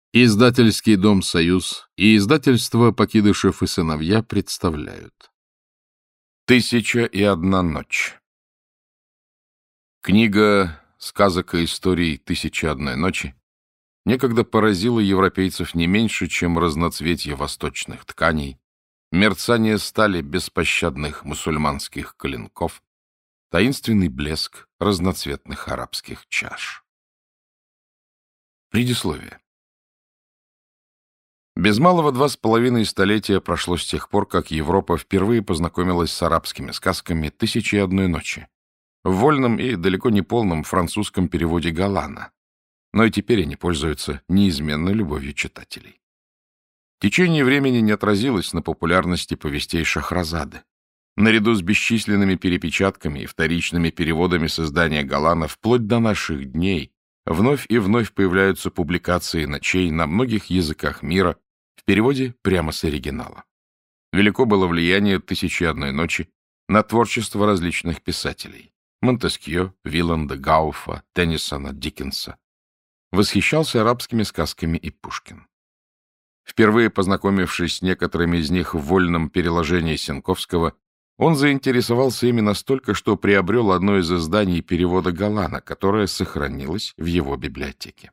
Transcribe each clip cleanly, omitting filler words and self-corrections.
Издательский дом «Союз» и издательство «Покидышев и сыновья» представляют. 1001 ночь. Книга сказок и историй «1001 ночи» некогда поразила европейцев не меньше, чем разноцветье восточных тканей, мерцание стали беспощадных мусульманских клинков, таинственный блеск разноцветных арабских чаш. Предисловие. Без малого 2,5 столетия прошло с тех пор, как Европа впервые познакомилась с арабскими сказками «1001 ночи» в вольном и далеко не полном французском переводе Галана, но и теперь они пользуются неизменной любовью читателей. Течение времени не отразилось на популярности повестей Шахразады. Наряду с бесчисленными перепечатками и вторичными переводами с издания Галана вплоть до наших дней вновь и вновь появляются публикации ночей на многих языках мира в переводе прямо с оригинала. Велико было влияние «1001 ночи» на творчество различных писателей — Монтескьё, Виланда, Гауфа, Теннисона, Диккенса. Восхищался арабскими сказками и Пушкин. Впервые познакомившись с некоторыми из них в вольном переложении Сенковского, он заинтересовался ими настолько, что приобрел одно из изданий перевода Галана, которое сохранилось в его библиотеке.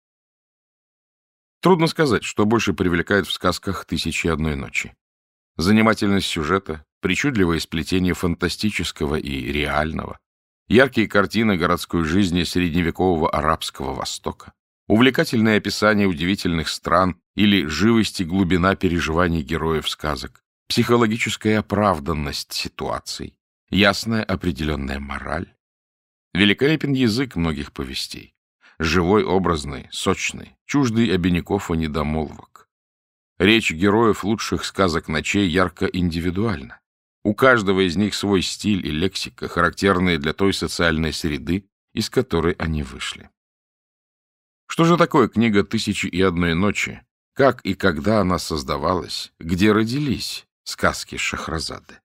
Трудно сказать, что больше привлекает в сказках «1001 ночи». Занимательность сюжета, причудливое сплетение фантастического и реального, яркие картины городской жизни средневекового арабского Востока, увлекательное описание удивительных стран или живость и глубина переживаний героев сказок, психологическая оправданность ситуаций, ясная определенная мораль. Великолепен язык многих повестей. Живой, образный, сочный, чуждый обиняков и недомолвок. Речь героев лучших сказок ночей ярко индивидуальна. У каждого из них свой стиль и лексика, характерные для той социальной среды, из которой они вышли. Что же такое книга «1001 ночи», как и когда она создавалась, где родились сказки Шахразады?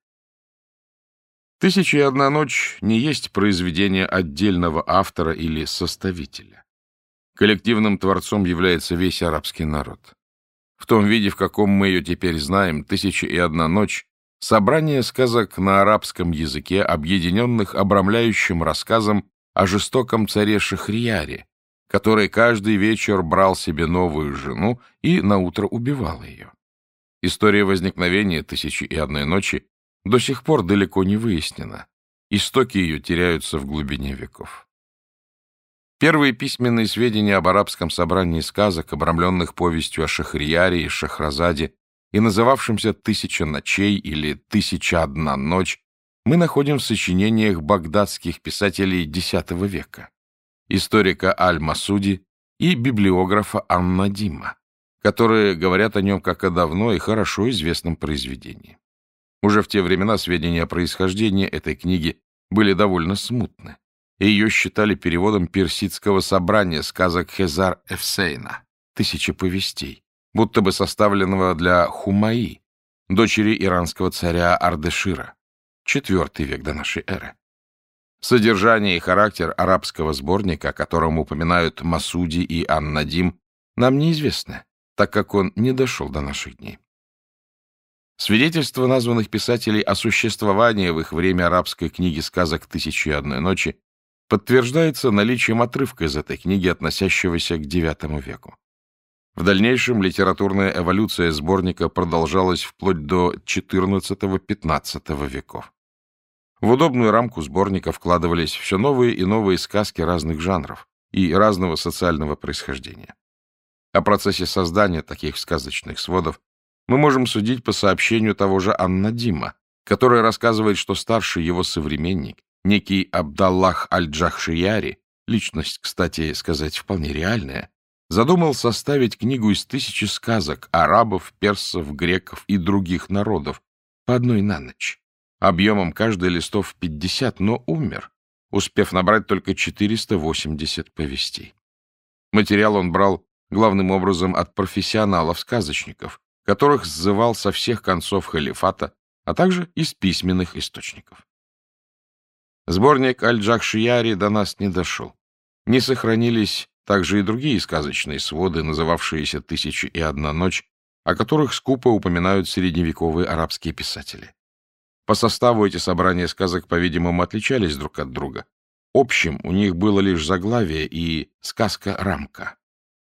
«1001 ночь» не есть произведение отдельного автора или составителя. Коллективным творцом является весь арабский народ. В том виде, в каком мы ее теперь знаем, «1001 ночь» — собрание сказок на арабском языке, объединенных обрамляющим рассказом о жестоком царе Шахрияре, который каждый вечер брал себе новую жену и наутро убивал ее. История возникновения «1001 ночи» до сих пор далеко не выяснена. Истоки ее теряются в глубине веков. Первые письменные сведения об арабском собрании сказок, обрамленных повестью о Шахрияре и Шахразаде и называвшимся «1000 ночей» или «1001 ночь», мы находим в сочинениях багдадских писателей X века, историка Аль-Масуди и библиографа Ан-Надима, которые говорят о нем как о давно и хорошо известном произведении. Уже в те времена сведения о происхождении этой книги были довольно смутны, и ее считали переводом персидского собрания сказок Хезар-Эфсейна «1000 повестей», будто бы составленного для Хумаи, дочери иранского царя Ардешира, IV век до нашей эры. Содержание и характер арабского сборника, о котором упоминают Масуди и Ан-Надим, нам неизвестны, так как он не дошел до наших дней. Свидетельство названных писателей о существовании в их время арабской книги сказок «1001 ночи» подтверждается наличием отрывка из этой книги, относящегося к IX веку. В дальнейшем литературная эволюция сборника продолжалась вплоть до XIV-XV веков. В удобную рамку сборника вкладывались все новые и новые сказки разных жанров и разного социального происхождения. О процессе создания таких сказочных сводов мы можем судить по сообщению того же Ан-Надима, который рассказывает, что старший его современник, некий Абдаллах аль-Джахшияри, личность, кстати сказать, вполне реальная, задумал составить книгу из 1000 сказок арабов, персов, греков и других народов по одной на ночь, объемом каждой листов 50, но умер, успев набрать только 480 повестей. Материал он брал главным образом от профессионалов-сказочников, которых сзывал со всех концов халифата, а также из письменных источников. Сборник Аль-Джахшияри до нас не дошел. Не сохранились также и другие сказочные своды, называвшиеся «Тысяча и одна ночь», о которых скупо упоминают средневековые арабские писатели. По составу эти собрания сказок, по-видимому, отличались друг от друга. Общим у них было лишь заглавие и сказка-рамка.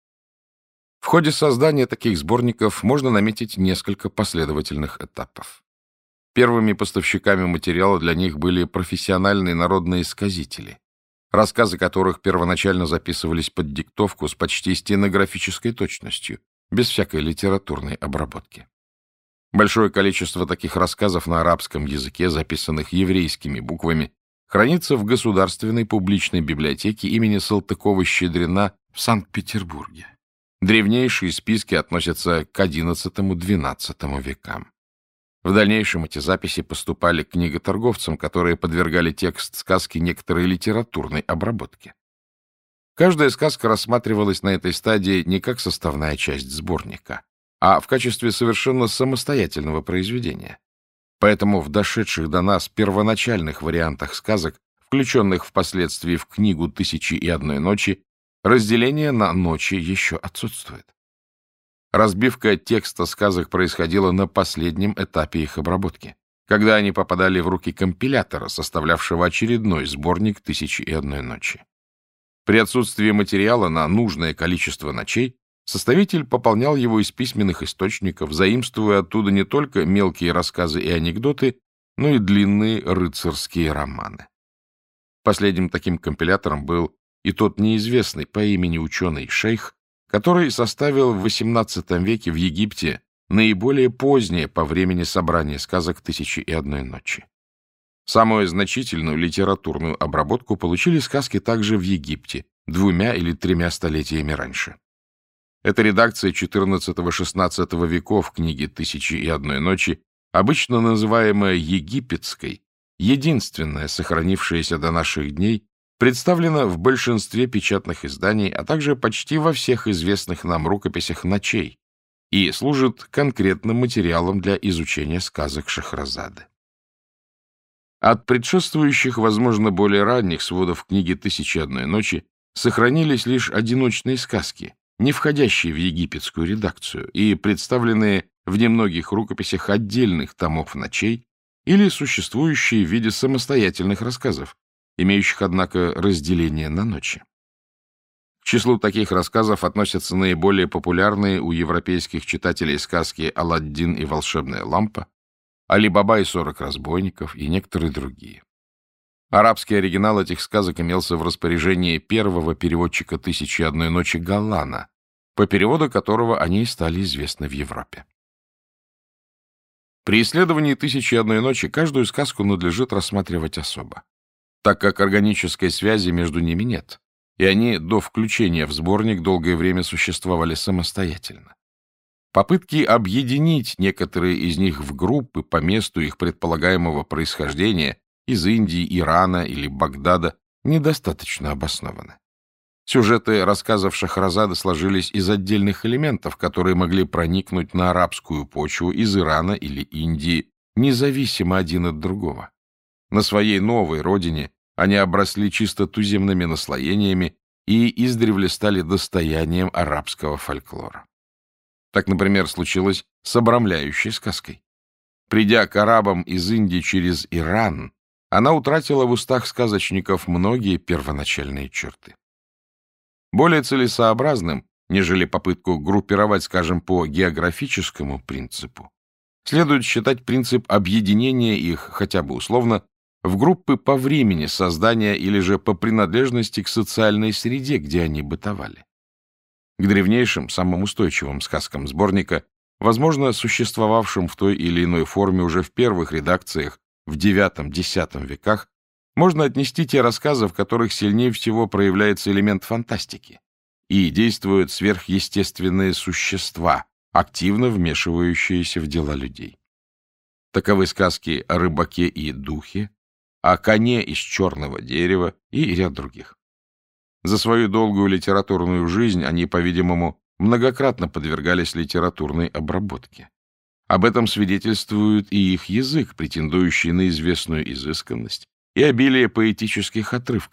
В ходе создания таких сборников можно наметить несколько последовательных этапов. Первыми поставщиками материала для них были профессиональные народные сказители, рассказы которых первоначально записывались под диктовку с почти стенографической точностью, без всякой литературной обработки. Большое количество таких рассказов на арабском языке, записанных еврейскими буквами, хранится в Государственной публичной библиотеке имени Салтыкова-Щедрина в Санкт-Петербурге. Древнейшие списки относятся к XI-XII векам. В дальнейшем эти записи поступали к книготорговцам, которые подвергали текст сказки некоторой литературной обработке. Каждая сказка рассматривалась на этой стадии не как составная часть сборника, а в качестве совершенно самостоятельного произведения. Поэтому в дошедших до нас первоначальных вариантах сказок, включенных впоследствии в книгу «Тысячи и одной ночи», разделение на ночи еще отсутствует. Разбивка текста сказок происходила на последнем этапе их обработки, когда они попадали в руки компилятора, составлявшего очередной сборник «Тысячи и одной ночи». При отсутствии материала на нужное количество ночей составитель пополнял его из письменных источников, заимствуя оттуда не только мелкие рассказы и анекдоты, но и длинные рыцарские романы. Последним таким компилятором был и тот неизвестный по имени ученый шейх, который составил в XVIII веке в Египте наиболее позднее по времени собрание сказок «Тысячи и одной ночи». Самую значительную литературную обработку получили сказки также в Египте 2 или 3 столетиями раньше. Эта редакция XIV-XVI веков книги «Тысячи и одной ночи», обычно называемая египетской, единственная сохранившаяся до наших дней, представлена в большинстве печатных изданий, а также почти во всех известных нам рукописях ночей и служит конкретным материалом для изучения сказок Шахразады. От предшествующих, возможно, более ранних сводов книги «Тысячи и одной ночи» сохранились лишь одиночные сказки, не входящие в египетскую редакцию и представленные в немногих рукописях отдельных томов ночей или существующие в виде самостоятельных рассказов, имеющих, однако, разделение на ночи. К числу таких рассказов относятся наиболее популярные у европейских читателей сказки «Аладдин и волшебная лампа», «Али-Баба и 40 разбойников» и некоторые другие. Арабский оригинал этих сказок имелся в распоряжении первого переводчика «Тысячи и одной ночи» Галлана, по переводу которого они и стали известны в Европе. При исследовании «Тысячи и одной ночи» каждую сказку надлежит рассматривать особо, так как органической связи между ними нет, и они до включения в сборник долгое время существовали самостоятельно. Попытки объединить некоторые из них в группы по месту их предполагаемого происхождения из Индии, Ирана или Багдада недостаточно обоснованы. Сюжеты рассказов Шахразады сложились из отдельных элементов, которые могли проникнуть на арабскую почву из Ирана или Индии, независимо один от другого. На своей новой родине они обросли чисто туземными наслоениями и издревле стали достоянием арабского фольклора. Так, например, случилось с обрамляющей сказкой. Придя к арабам из Индии через Иран, она утратила в устах сказочников многие первоначальные черты. Более целесообразным, нежели попытку группировать, скажем, по географическому принципу, следует считать принцип объединения их, хотя бы условно, в группы по времени создания или же по принадлежности к социальной среде, где они бытовали. К древнейшим, самым устойчивым сказкам сборника, возможно, существовавшим в той или иной форме уже в первых редакциях в IX-X веках, можно отнести те рассказы, в которых сильнее всего проявляется элемент фантастики и действуют сверхъестественные существа, активно вмешивающиеся в дела людей. Таковы сказки о рыбаке и духе, о коне из черного дерева и ряд других. За свою долгую литературную жизнь они, по-видимому, многократно подвергались литературной обработке. Об этом свидетельствует и их язык, претендующий на известную изысканность, и обилие поэтических отрывков,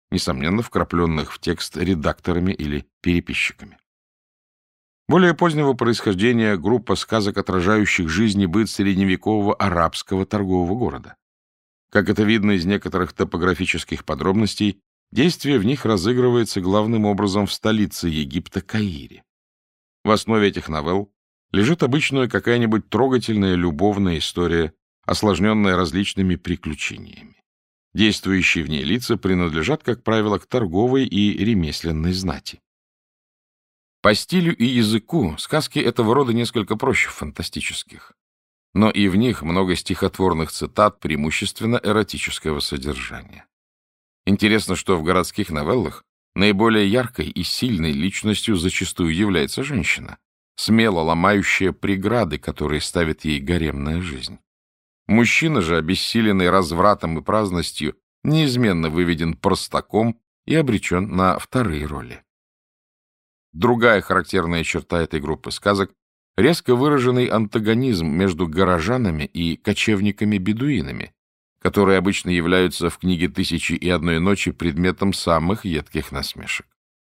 несомненно, вкрапленных в текст редакторами или переписчиками. Более позднего происхождения группа сказок, отражающих жизнь и быт средневекового арабского торгового города. Как это видно из некоторых топографических подробностей, действие в них разыгрывается главным образом в столице Египта Каире. В основе этих новелл лежит обычная какая-нибудь трогательная любовная история, осложненная различными приключениями. Действующие в ней лица принадлежат, как правило, к торговой и ремесленной знати. По стилю и языку сказки этого рода несколько проще фантастических, но и в них много стихотворных цитат, преимущественно эротического содержания. Интересно, что в городских новеллах наиболее яркой и сильной личностью зачастую является женщина, смело ломающая преграды, которые ставит ей гаремная жизнь. Мужчина же, обессиленный развратом и праздностью, неизменно выведен простаком и обречен на вторые роли. Другая характерная черта этой группы сказок — резко выраженный антагонизм между горожанами и кочевниками-бедуинами, которые обычно являются в книге «Тысячи и одной ночи» предметом самых едких насмешек.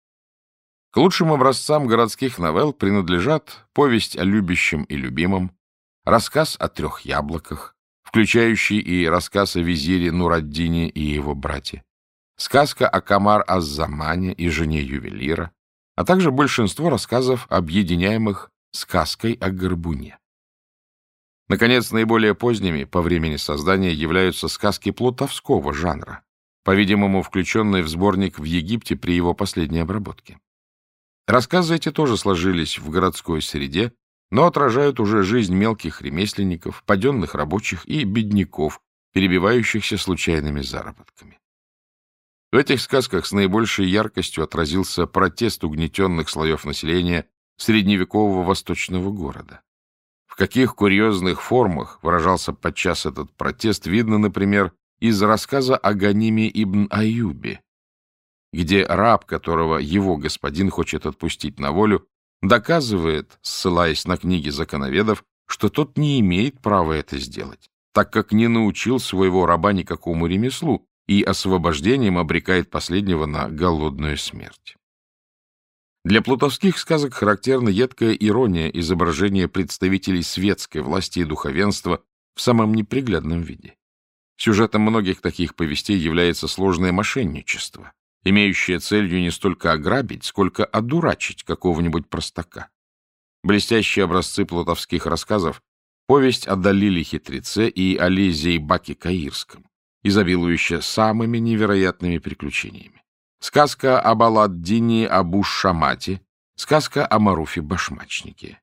К лучшим образцам городских новелл принадлежат повесть о любящем и любимом, рассказ о трех яблоках, включающий и рассказ о визире Нураддине и его брате, сказка о Камар аз-Замане и жене ювелира, а также большинство рассказов, объединяемых сказкой о горбуне. Наконец, наиболее поздними по времени создания являются сказки плутовского жанра, по-видимому, включенные в сборник в Египте при его последней обработке. Рассказы эти тоже сложились в городской среде, но отражают уже жизнь мелких ремесленников, паденных рабочих и бедняков, перебивающихся случайными заработками. В этих сказках с наибольшей яркостью отразился протест угнетенных слоев населения средневекового восточного города. В каких курьезных формах выражался подчас этот протест, видно, например, из рассказа о Ганиме ибн Аюбе, где раб, которого его господин хочет отпустить на волю, доказывает, ссылаясь на книги законоведов, что тот не имеет права это сделать, так как не научил своего раба никакому ремеслу и освобождением обрекает последнего на голодную смерть. Для плутовских сказок характерна едкая ирония изображения представителей светской власти и духовенства в самом неприглядном виде. Сюжетом многих таких повестей является сложное мошенничество, имеющее целью не столько ограбить, сколько одурачить какого-нибудь простака. Блестящие образцы плутовских рассказов — повесть о Далиле-хитреце и Али Зейбаке Каирском, изобилующая самыми невероятными приключениями. Сказка об Аладдине Абу-Шамате, сказка о Маруфе-башмачнике.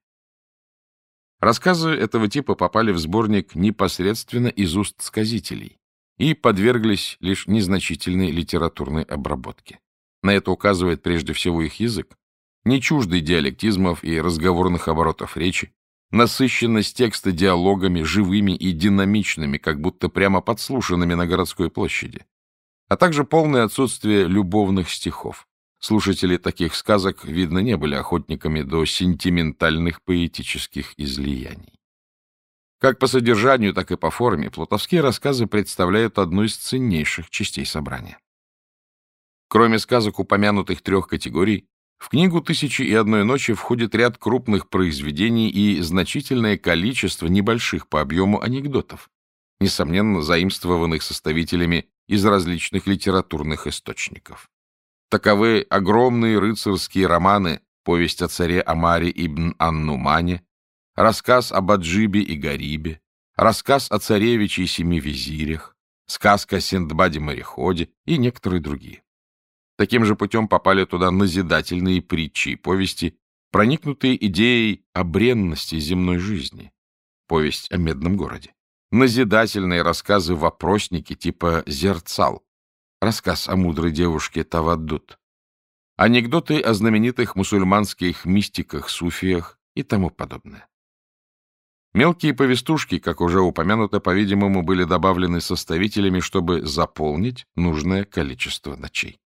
Рассказы этого типа попали в сборник непосредственно из уст сказителей и подверглись лишь незначительной литературной обработке. На это указывает прежде всего их язык, не чуждый диалектизмов и разговорных оборотов речи, насыщенность текста диалогами, живыми и динамичными, как будто прямо подслушанными на городской площади, а также полное отсутствие любовных стихов. Слушатели таких сказок, видно, не были охотниками до сентиментальных поэтических излияний. Как по содержанию, так и по форме плутовские рассказы представляют одну из ценнейших частей собрания. Кроме сказок упомянутых трех категорий, в книгу «Тысячи и одной ночи» входит ряд крупных произведений и значительное количество небольших по объему анекдотов, несомненно, заимствованных составителями из различных литературных источников. Таковы огромные рыцарские романы, повесть о царе Омаре ибн ан-Нумане, рассказ об Аджибе и Гарибе, рассказ о царевиче и семи визирях, сказка о Синдбаде-мореходе и некоторые другие. Таким же путем попали туда назидательные притчи и повести, проникнутые идеей о бренности земной жизни, повесть о Медном городе, назидательные рассказы-вопросники типа «Зерцал», рассказ о мудрой девушке Таваддут, анекдоты о знаменитых мусульманских мистиках-суфиях и тому подобное. Мелкие повестушки, как уже упомянуто, по-видимому, были добавлены составителями, чтобы заполнить нужное количество ночей.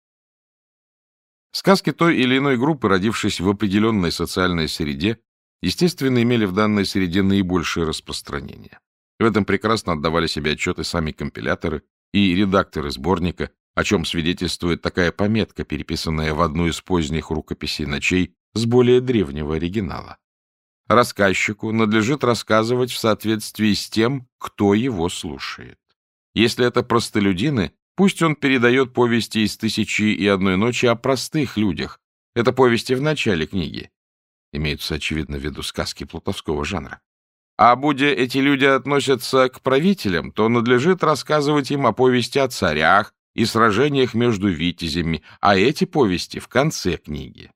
Сказки той или иной группы, родившись в определенной социальной среде, естественно, имели в данной среде наибольшее распространение. В этом прекрасно отдавали себе отчеты сами компиляторы и редакторы сборника, о чем свидетельствует такая пометка, переписанная в одну из поздних рукописей ночей с более древнего оригинала. Рассказчику надлежит рассказывать в соответствии с тем, кто его слушает. Если это простолюдины, пусть он передает повести из «Тысячи и одной ночи» о простых людях. Это повести в начале книги. Имеются, очевидно, в виду сказки плутовского жанра. А будь эти люди относятся к правителям, то надлежит рассказывать им о повести о царях и сражениях между витязями, а эти повести в конце книги.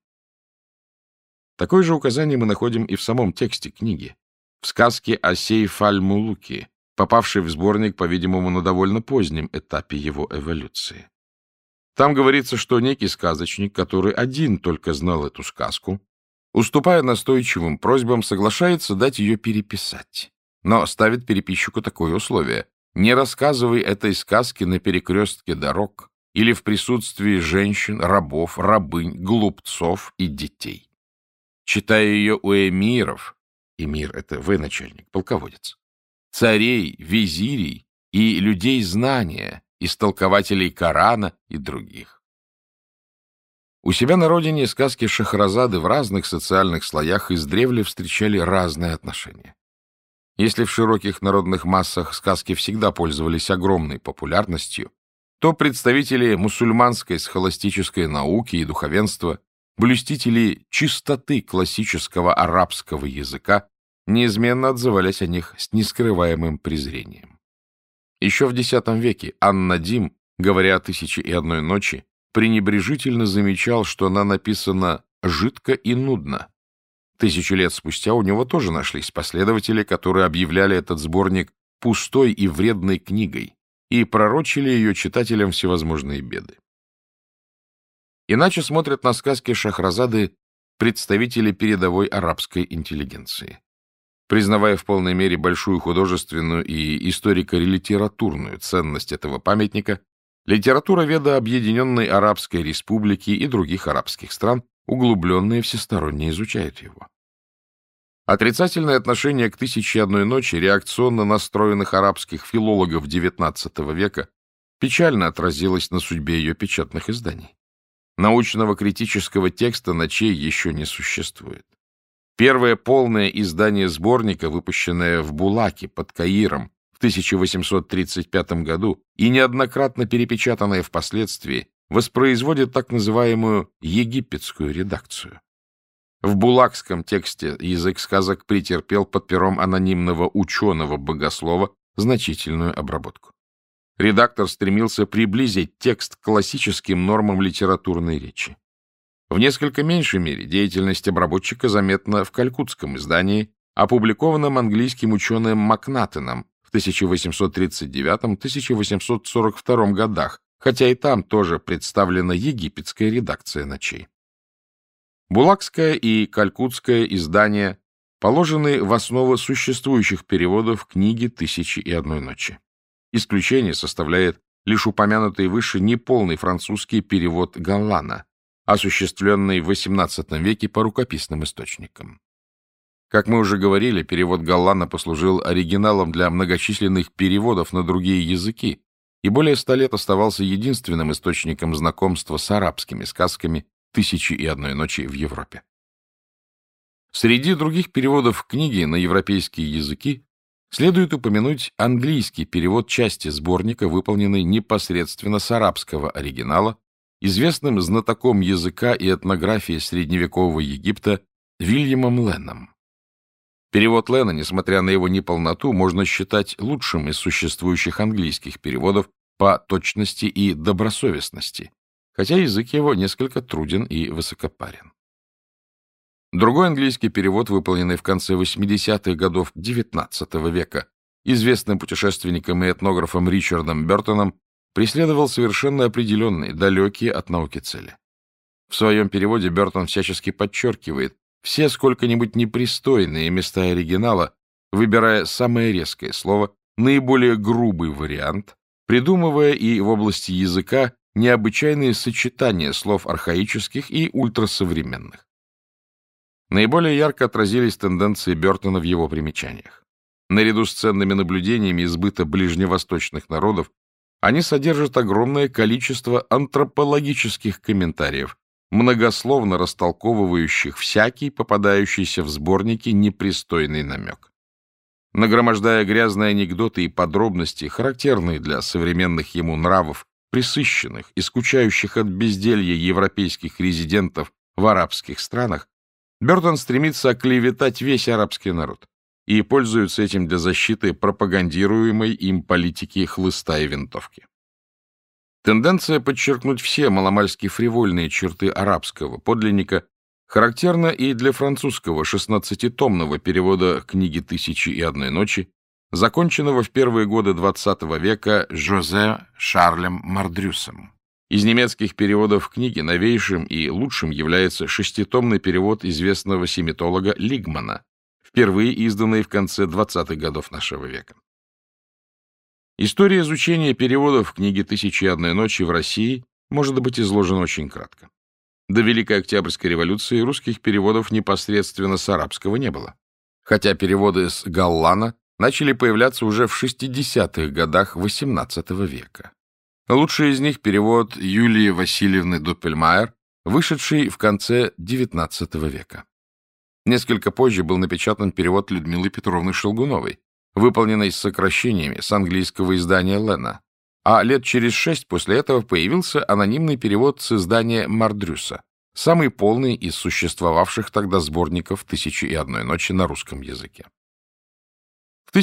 Такое же указание мы находим и в самом тексте книги, в сказке о Сейф-аль-Мулуке, попавшей в сборник, по-видимому, на довольно позднем этапе его эволюции. Там говорится, что некий сказочник, который один только знал эту сказку, уступая настойчивым просьбам, соглашается дать ее переписать, но ставит переписчику такое условие: не рассказывай этой сказки на перекрестке дорог или в присутствии женщин, рабов, рабынь, глупцов и детей. Читая ее у эмиров, эмир — это военачальник, полководец, царей, визирей и людей знания, истолкователей Корана и других. У себя на родине сказки Шахразады в разных социальных слоях издревле встречали разные отношения. Если в широких народных массах сказки всегда пользовались огромной популярностью, то представители мусульманской схоластической науки и духовенства, блюстители чистоты классического арабского языка, неизменно отзывались о них с нескрываемым презрением. Еще в X веке ан-Надим, говоря о «Тысяче и одной ночи», пренебрежительно замечал, что она написана жидко и нудно. 1000 лет спустя у него тоже нашлись последователи, которые объявляли этот сборник пустой и вредной книгой и пророчили ее читателям всевозможные беды. Иначе смотрят на сказки Шахразады представители передовой арабской интеллигенции. Признавая в полной мере большую художественную и историко-литературную ценность этого памятника, литературоведы Объединенной Арабской Республики и других арабских стран углубленно и всесторонне изучают его. Отрицательное отношение к «Тысяче и одной ночи» реакционно настроенных арабских филологов XIX века печально отразилось на судьбе ее печатных изданий. Научного критического текста «Ночей» еще не существует. Первое полное издание сборника, выпущенное в Булаке под Каиром в 1835 году и неоднократно перепечатанное впоследствии, воспроизводит так называемую египетскую редакцию. В булакском тексте язык сказок претерпел под пером анонимного ученого-богослова значительную обработку. Редактор стремился приблизить текст к классическим нормам литературной речи. В несколько меньшей мере деятельность обработчика заметна в калькутском издании, опубликованном английским ученым Макнатеном в 1839-1842 годах, хотя и там тоже представлена египетская редакция «Ночей». Булакское и калькутское издания положены в основу существующих переводов книги «Тысячи и одной ночи». Исключение составляет лишь упомянутый выше неполный французский перевод Галлана, осуществленный в XVIII веке по рукописным источникам. Как мы уже говорили, перевод Галлана послужил оригиналом для многочисленных переводов на другие языки и более 100 лет оставался единственным источником знакомства с арабскими сказками «Тысячи и одной ночи» в Европе. Среди других переводов книги на европейские языки следует упомянуть английский перевод части сборника, выполненный непосредственно с арабского оригинала, известным знатоком языка и этнографии средневекового Египта Вильямом Ленном. Перевод Лена, несмотря на его неполноту, можно считать лучшим из существующих английских переводов по точности и добросовестности, хотя язык его несколько труден и высокопарен. Другой английский перевод, выполненный в конце 80-х годов XIX века известным путешественником и этнографом Ричардом Бёртоном, преследовал совершенно определенные, далекие от науки цели. В своем переводе Бёртон всячески подчеркивает все сколько-нибудь непристойные места оригинала, выбирая самое резкое слово, наиболее грубый вариант, придумывая и в области языка необычайные сочетания слов архаических и ультрасовременных. Наиболее ярко отразились тенденции Бёртона в его примечаниях. Наряду с ценными наблюдениями из быта ближневосточных народов Они содержат огромное количество антропологических комментариев, многословно растолковывающих всякий попадающийся в сборники непристойный намек. Нагромождая грязные анекдоты и подробности, характерные для современных ему нравов, пресыщенных и скучающих от безделья европейских резидентов в арабских странах, Бёртон стремится оклеветать весь арабский народ и пользуется этим для защиты пропагандируемой им политики хлыста и винтовки. Тенденция подчеркнуть все маломальски фривольные черты арабского подлинника характерна и для французского 16-томного перевода книги «Тысячи и одной ночи», законченного в первые годы XX века Жозе Шарлем Мардрюсом. Из немецких переводов книги новейшим и лучшим является шеститомный перевод известного семитолога Лигмана, впервые изданный в конце 20-х годов нашего века. История изучения переводов книги «Тысячи и одной ночи» в России может быть изложена очень кратко. До Великой Октябрьской революции русских переводов непосредственно с арабского не было, хотя переводы с Галлана начали появляться уже в 60-х годах XVIII века. Лучший из них перевод Юлии Васильевны Доппельмайер, вышедший в конце XIX века. Несколько позже был напечатан перевод Людмилы Петровны Шелгуновой, выполненный с сокращениями с английского издания Лена, а лет через 6 после этого появился анонимный перевод с издания Мардрюса, самый полный из существовавших тогда сборников «Тысячи и одной ночи» на русском языке. В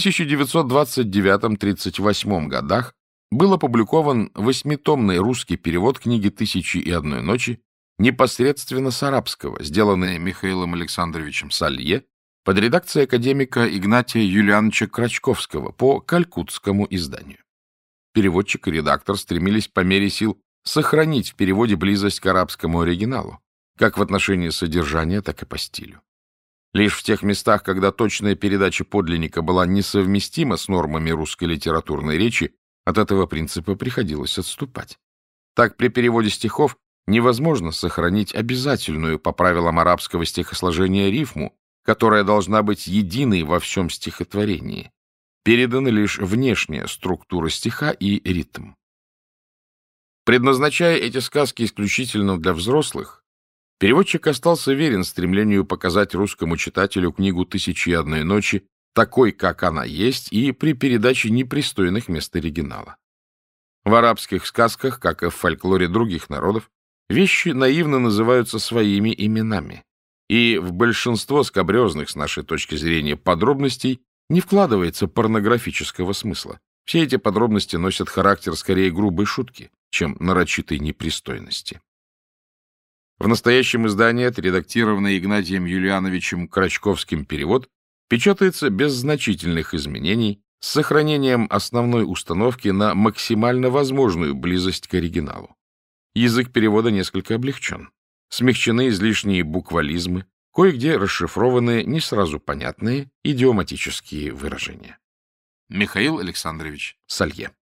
1929-38 годах был опубликован 8-томный русский перевод книги «Тысячи и одной ночи» непосредственно с арабского, сделанный Михаилом Александровичем Салье под редакцией академика Игнатия Юлиановича Крачковского по калькутскому изданию. Переводчик и редактор стремились по мере сил сохранить в переводе близость к арабскому оригиналу, как в отношении содержания, так и по стилю. Лишь в тех местах, когда точная передача подлинника была несовместима с нормами русской литературной речи, от этого принципа приходилось отступать. Так, при переводе стихов невозможно сохранить обязательную по правилам арабского стихосложения рифму, которая должна быть единой во всем стихотворении. Передана лишь внешняя структура стиха и ритм. Предназначая эти сказки исключительно для взрослых, переводчик остался верен стремлению показать русскому читателю книгу «Тысячи и одной ночи» такой, как она есть, и при передаче непристойных мест оригинала. В арабских сказках, как и в фольклоре других народов, вещи наивно называются своими именами, и в большинство скабрезных, с нашей точки зрения, подробностей не вкладывается порнографического смысла. Все эти подробности носят характер скорее грубой шутки, чем нарочитой непристойности. В настоящем издании, отредактированный Игнатием Юлиановичем Крачковским перевод, печатается без значительных изменений, с сохранением основной установки на максимально возможную близость к оригиналу. Язык перевода несколько облегчен. Смягчены излишние буквализмы, кое-где расшифрованы не сразу понятные идиоматические выражения. Михаил Александрович Салье.